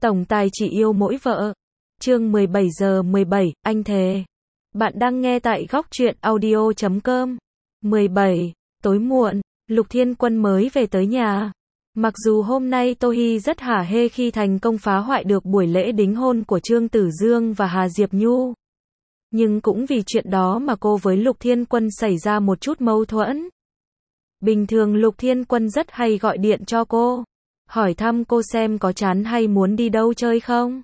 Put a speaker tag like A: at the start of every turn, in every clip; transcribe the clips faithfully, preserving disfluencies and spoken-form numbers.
A: Tổng tài chỉ yêu mỗi vợ. Chương mười bảy giờ mười bảy, anh thề. Bạn đang nghe tại góc truyện audio chấm com. mười bảy, tối muộn, Lục Thiên Quân mới về tới nhà. Mặc dù hôm nay Tô Hi rất hả hê khi thành công phá hoại được buổi lễ đính hôn của Trương Tử Dương và Hà Diệp Nhu. Nhưng cũng vì chuyện đó mà cô với Lục Thiên Quân xảy ra một chút mâu thuẫn. Bình thường Lục Thiên Quân rất hay gọi điện cho cô, hỏi thăm cô xem có chán hay muốn đi đâu chơi không.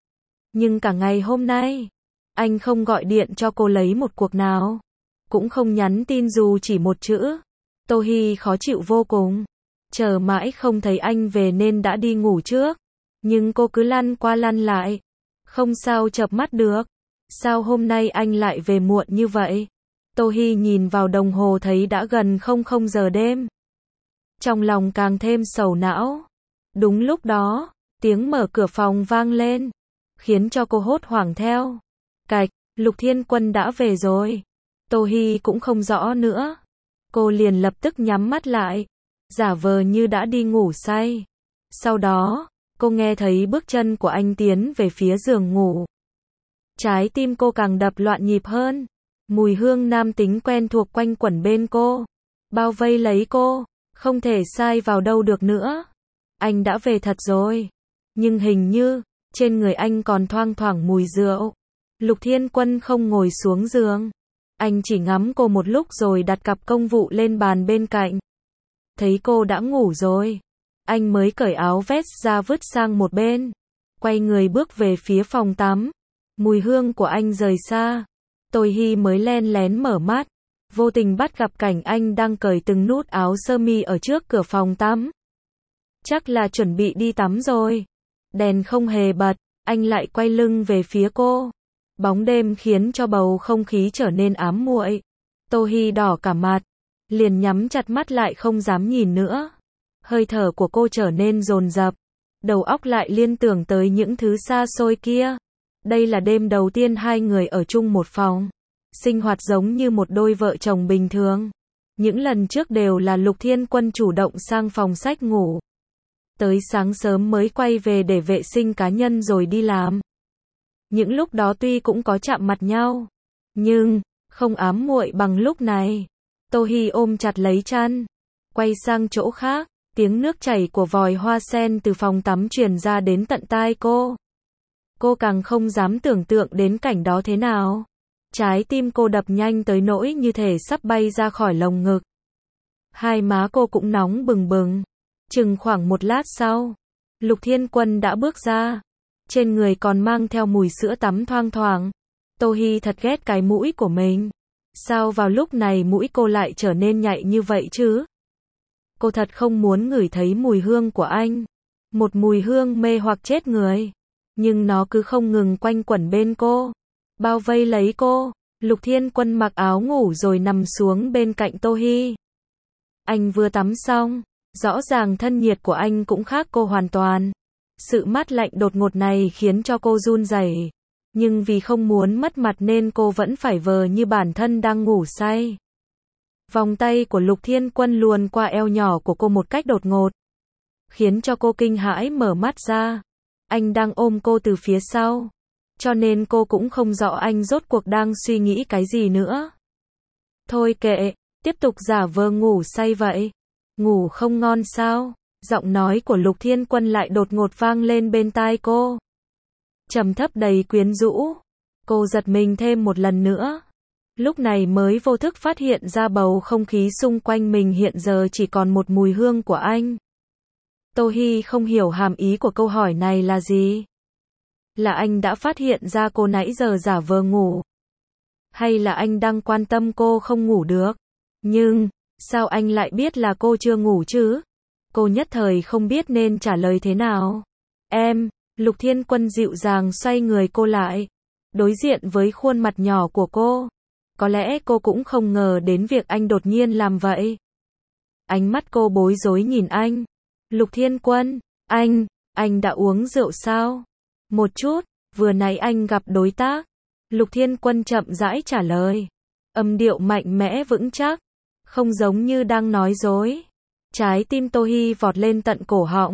A: Nhưng cả ngày hôm nay, anh không gọi điện cho cô lấy một cuộc nào, cũng không nhắn tin dù chỉ một chữ. Tô Hi khó chịu vô cùng, chờ mãi không thấy anh về nên đã đi ngủ trước. Nhưng cô cứ lăn qua lăn lại, không sao chợp mắt được. Sao hôm nay anh lại về muộn như vậy? Tô Hi nhìn vào đồng hồ thấy đã gần không không giờ đêm. Trong lòng càng thêm sầu não. Đúng lúc đó, tiếng mở cửa phòng vang lên, khiến cho cô hốt hoảng theo. Cạch, Lục Thiên Quân đã về rồi. Tô Hi cũng không rõ nữa. Cô liền lập tức nhắm mắt lại, giả vờ như đã đi ngủ say. Sau đó, cô nghe thấy bước chân của anh tiến về phía giường ngủ. Trái tim cô càng đập loạn nhịp hơn. Mùi hương nam tính quen thuộc quanh quẩn bên cô, bao vây lấy cô, không thể sai vào đâu được nữa. Anh đã về thật rồi, nhưng hình như trên người anh còn thoang thoảng mùi rượu. Lục Thiên Quân không ngồi xuống giường, anh chỉ ngắm cô một lúc rồi đặt cặp công vụ lên bàn bên cạnh. Thấy cô đã ngủ rồi, anh mới cởi áo vest ra vứt sang một bên, quay người bước về phía phòng tắm. Mùi hương của anh rời xa. Tô Hi mới len lén mở mắt, vô tình bắt gặp cảnh anh đang cởi từng nút áo sơ mi ở trước cửa phòng tắm. Chắc là chuẩn bị đi tắm rồi. Đèn không hề bật, anh lại quay lưng về phía cô. Bóng đêm khiến cho bầu không khí trở nên ám muội. Tô Hi đỏ cả mặt, liền nhắm chặt mắt lại không dám nhìn nữa. Hơi thở của cô trở nên dồn dập, đầu óc lại liên tưởng tới những thứ xa xôi kia. Đây là đêm đầu tiên hai người ở chung một phòng, sinh hoạt giống như một đôi vợ chồng bình thường. Những lần trước đều là Lục Thiên Quân chủ động sang phòng sách ngủ. Tới sáng sớm mới quay về để vệ sinh cá nhân rồi đi làm. Những lúc đó tuy cũng có chạm mặt nhau, nhưng không ám muội bằng lúc này. Tô Hi ôm chặt lấy chăn, quay sang chỗ khác, tiếng nước chảy của vòi hoa sen từ phòng tắm truyền ra đến tận tai cô. Cô càng không dám tưởng tượng đến cảnh đó thế nào. Trái tim cô đập nhanh tới nỗi như thể sắp bay ra khỏi lồng ngực. Hai má cô cũng nóng bừng bừng. Chừng khoảng một lát sau, Lục Thiên Quân đã bước ra. Trên người còn mang theo mùi sữa tắm thoang thoảng. Tô Hi thật ghét cái mũi của mình. Sao vào lúc này mũi cô lại trở nên nhạy như vậy chứ? Cô thật không muốn ngửi thấy mùi hương của anh. Một mùi hương mê hoặc chết người. Nhưng nó cứ không ngừng quanh quẩn bên cô, bao vây lấy cô. Lục Thiên Quân mặc áo ngủ rồi nằm xuống bên cạnh Tô Hi. Anh vừa tắm xong, rõ ràng thân nhiệt của anh cũng khác cô hoàn toàn. Sự mát lạnh đột ngột này khiến cho cô run rẩy, nhưng vì không muốn mất mặt nên cô vẫn phải vờ như bản thân đang ngủ say. Vòng tay của Lục Thiên Quân luồn qua eo nhỏ của cô một cách đột ngột, khiến cho cô kinh hãi mở mắt ra. Anh đang ôm cô từ phía sau, cho nên cô cũng không rõ anh rốt cuộc đang suy nghĩ cái gì nữa. Thôi kệ, tiếp tục giả vờ ngủ say vậy. Ngủ không ngon sao? Giọng nói của Lục Thiên Quân lại đột ngột vang lên bên tai cô, trầm thấp đầy quyến rũ. Cô giật mình thêm một lần nữa. Lúc này mới vô thức phát hiện ra bầu không khí xung quanh mình hiện giờ chỉ còn một mùi hương của anh. Tô Hi không hiểu hàm ý của câu hỏi này là gì. Là anh đã phát hiện ra cô nãy giờ giả vờ ngủ? Hay là anh đang quan tâm cô không ngủ được? Nhưng, sao anh lại biết là cô chưa ngủ chứ? Cô nhất thời không biết nên trả lời thế nào. Em, Lục Thiên Quân dịu dàng xoay người cô lại, đối diện với khuôn mặt nhỏ của cô. Có lẽ cô cũng không ngờ đến việc anh đột nhiên làm vậy. Ánh mắt cô bối rối nhìn anh. Lục Thiên Quân, anh, anh đã uống rượu sao? Một chút, vừa nãy anh gặp đối tác. Lục Thiên Quân chậm rãi trả lời. Âm điệu mạnh mẽ vững chắc, không giống như đang nói dối. Trái tim Tô Hi vọt lên tận cổ họng.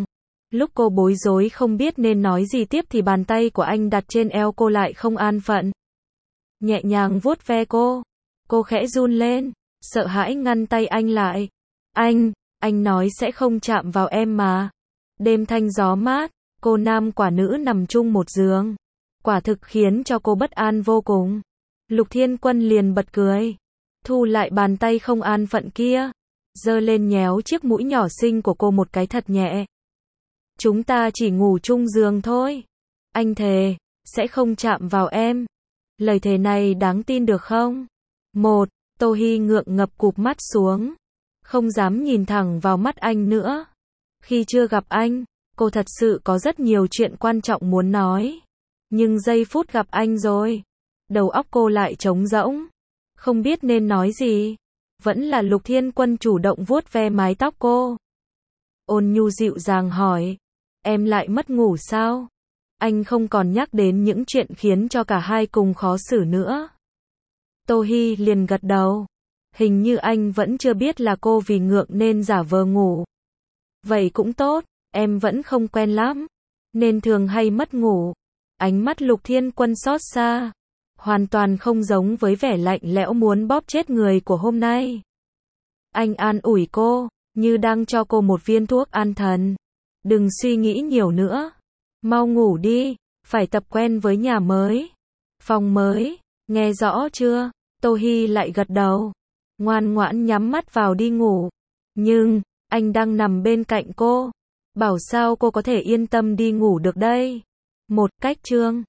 A: Lúc cô bối rối không biết nên nói gì tiếp thì bàn tay của anh đặt trên eo cô lại không an phận. Nhẹ nhàng vuốt ve cô. Cô khẽ run lên, sợ hãi ngăn tay anh lại. Anh, anh nói sẽ không chạm vào em mà. Đêm thanh gió mát, cô nam quả nữ nằm chung một giường. Quả thực khiến cho cô bất an vô cùng. Lục Thiên Quân liền bật cười. Thu lại bàn tay không an phận kia. Giơ lên nhéo chiếc mũi nhỏ xinh của cô một cái thật nhẹ. Chúng ta chỉ ngủ chung giường thôi. Anh thề, sẽ không chạm vào em. Lời thề này đáng tin được không? Một, Tô Hi ngượng ngập cụp mắt xuống. Không dám nhìn thẳng vào mắt anh nữa. Khi chưa gặp anh, cô thật sự có rất nhiều chuyện quan trọng muốn nói. Nhưng giây phút gặp anh rồi, đầu óc cô lại trống rỗng. Không biết nên nói gì. Vẫn là Lục Thiên Quân chủ động vuốt ve mái tóc cô. Ôn nhu dịu dàng hỏi. Em lại mất ngủ sao? Anh không còn nhắc đến những chuyện khiến cho cả hai cùng khó xử nữa. Tô Hi liền gật đầu. Hình như anh vẫn chưa biết là cô vì ngượng nên giả vờ ngủ. Vậy cũng tốt, em vẫn không quen lắm, nên thường hay mất ngủ. Ánh mắt Lục Thiên Quân xót xa, hoàn toàn không giống với vẻ lạnh lẽo muốn bóp chết người của hôm nay. Anh an ủi cô, như đang cho cô một viên thuốc an thần. Đừng suy nghĩ nhiều nữa. Mau ngủ đi, phải tập quen với nhà mới, phòng mới, nghe rõ chưa? Tô Hi lại gật đầu, ngoan ngoãn nhắm mắt vào đi ngủ. Nhưng, anh đang nằm bên cạnh cô, bảo sao cô có thể yên tâm đi ngủ được đây? Một cách chương